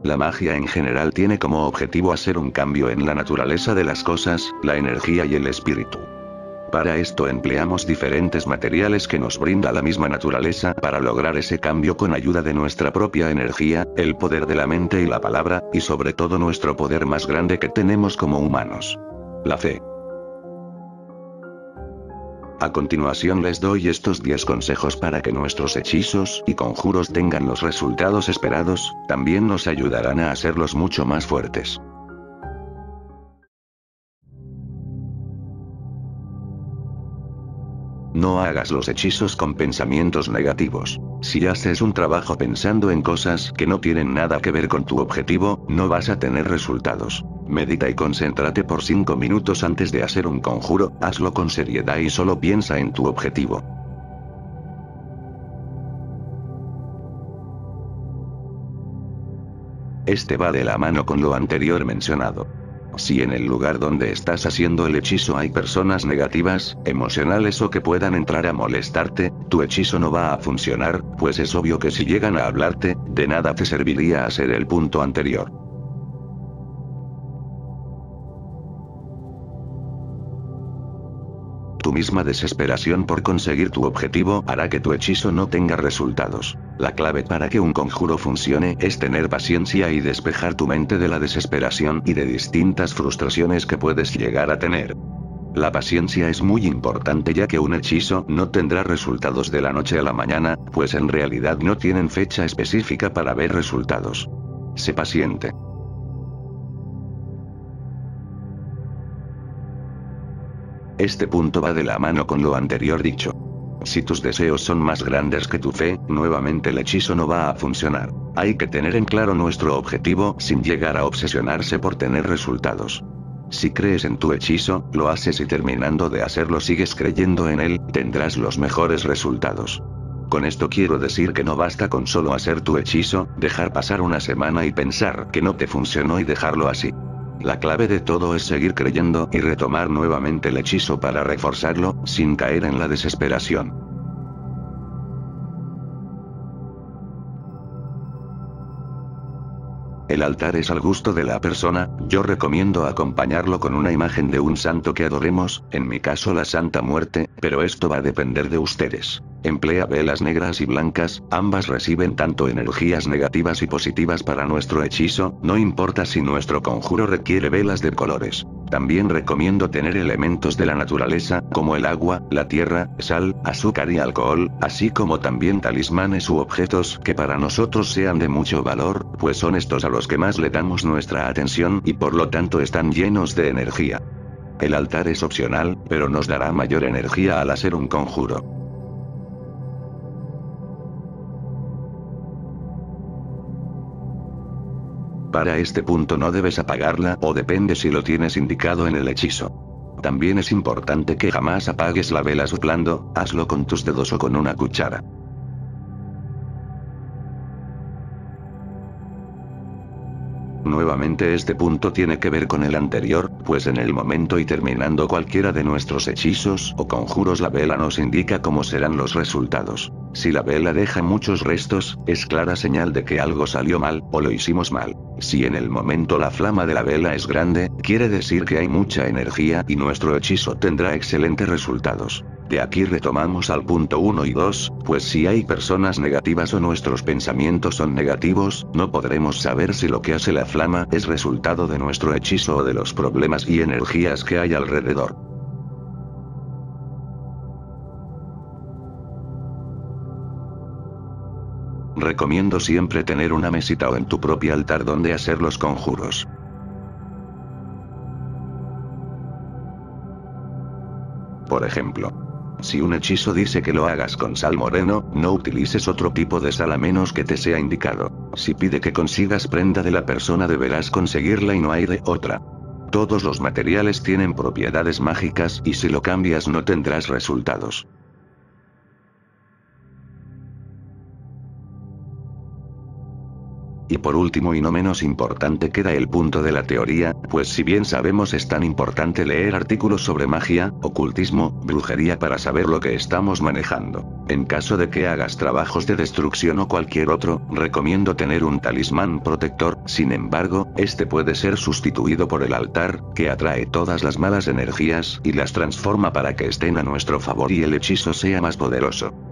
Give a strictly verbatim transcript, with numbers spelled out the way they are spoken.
La magia en general tiene como objetivo hacer un cambio en la naturaleza de las cosas, la energía y el espíritu. Para esto empleamos diferentes materiales que nos brinda la misma naturaleza para lograr ese cambio con ayuda de nuestra propia energía, el poder de la mente y la palabra, y sobre todo nuestro poder más grande que tenemos como humanos. La fe. A continuación les doy estos diez consejos para que nuestros hechizos y conjuros tengan los resultados esperados, también nos ayudarán a hacerlos mucho más fuertes. No hagas los hechizos con pensamientos negativos. Si haces un trabajo pensando en cosas que no tienen nada que ver con tu objetivo, no vas a tener resultados. Medita y concéntrate por cinco minutos antes de hacer un conjuro, hazlo con seriedad y solo piensa en tu objetivo. Este va de la mano con lo anterior mencionado. Si en el lugar donde estás haciendo el hechizo hay personas negativas, emocionales o que puedan entrar a molestarte, tu hechizo no va a funcionar, pues es obvio que si llegan a hablarte, de nada te serviría hacer el punto anterior. Tu misma desesperación por conseguir tu objetivo hará que tu hechizo no tenga resultados. La clave para que un conjuro funcione es tener paciencia y despejar tu mente de la desesperación y de distintas frustraciones que puedes llegar a tener. La paciencia es muy importante ya que un hechizo no tendrá resultados de la noche a la mañana, pues en realidad no tienen fecha específica para ver resultados. Sé paciente. Este punto va de la mano con lo anterior dicho. Si tus deseos son más grandes que tu fe, nuevamente el hechizo no va a funcionar. Hay que tener en claro nuestro objetivo sin llegar a obsesionarse por tener resultados. Si crees en tu hechizo, lo haces y terminando de hacerlo sigues creyendo en él, tendrás los mejores resultados. Con esto quiero decir que no basta con solo hacer tu hechizo, dejar pasar una semana y pensar que no te funcionó y dejarlo así. La clave de todo es seguir creyendo y retomar nuevamente el hechizo para reforzarlo, sin caer en la desesperación. El altar es al gusto de la persona, yo recomiendo acompañarlo con una imagen de un santo que adoremos, en mi caso la Santa Muerte, pero esto va a depender de ustedes. Emplea velas negras y blancas, ambas reciben tanto energías negativas y positivas para nuestro hechizo, no importa si nuestro conjuro requiere velas de colores. También recomiendo tener elementos de la naturaleza, como el agua, la tierra, sal, azúcar y alcohol, así como también talismanes u objetos que para nosotros sean de mucho valor, pues son estos a los que más le damos nuestra atención y por lo tanto están llenos de energía. El altar es opcional, pero nos dará mayor energía al hacer un conjuro. Para este punto no debes apagarla o depende si lo tienes indicado en el hechizo. También es importante que jamás apagues la vela soplando, hazlo con tus dedos o con una cuchara. Nuevamente este punto tiene que ver con el anterior, pues en el momento y terminando cualquiera de nuestros hechizos o conjuros la vela nos indica cómo serán los resultados. Si la vela deja muchos restos, es clara señal de que algo salió mal, o lo hicimos mal. Si en el momento la flama de la vela es grande, quiere decir que hay mucha energía y nuestro hechizo tendrá excelentes resultados. De aquí retomamos al punto uno y dos, pues si hay personas negativas o nuestros pensamientos son negativos, no podremos saber si lo que hace la flama es resultado de nuestro hechizo o de los problemas y energías que hay alrededor. Recomiendo siempre tener una mesita o en tu propio altar donde hacer los conjuros. Por ejemplo, si un hechizo dice que lo hagas con sal moreno, no utilices otro tipo de sal a menos que te sea indicado. Si pide que consigas prenda de la persona deberás conseguirla y no hay de otra. Todos los materiales tienen propiedades mágicas y si lo cambias no tendrás resultados. Y por último y no menos importante queda el punto de la teoría, pues si bien sabemos es tan importante leer artículos sobre magia, ocultismo, brujería para saber lo que estamos manejando. En caso de que hagas trabajos de destrucción o cualquier otro, recomiendo tener un talismán protector, sin embargo, este puede ser sustituido por el altar, que atrae todas las malas energías y las transforma para que estén a nuestro favor y el hechizo sea más poderoso.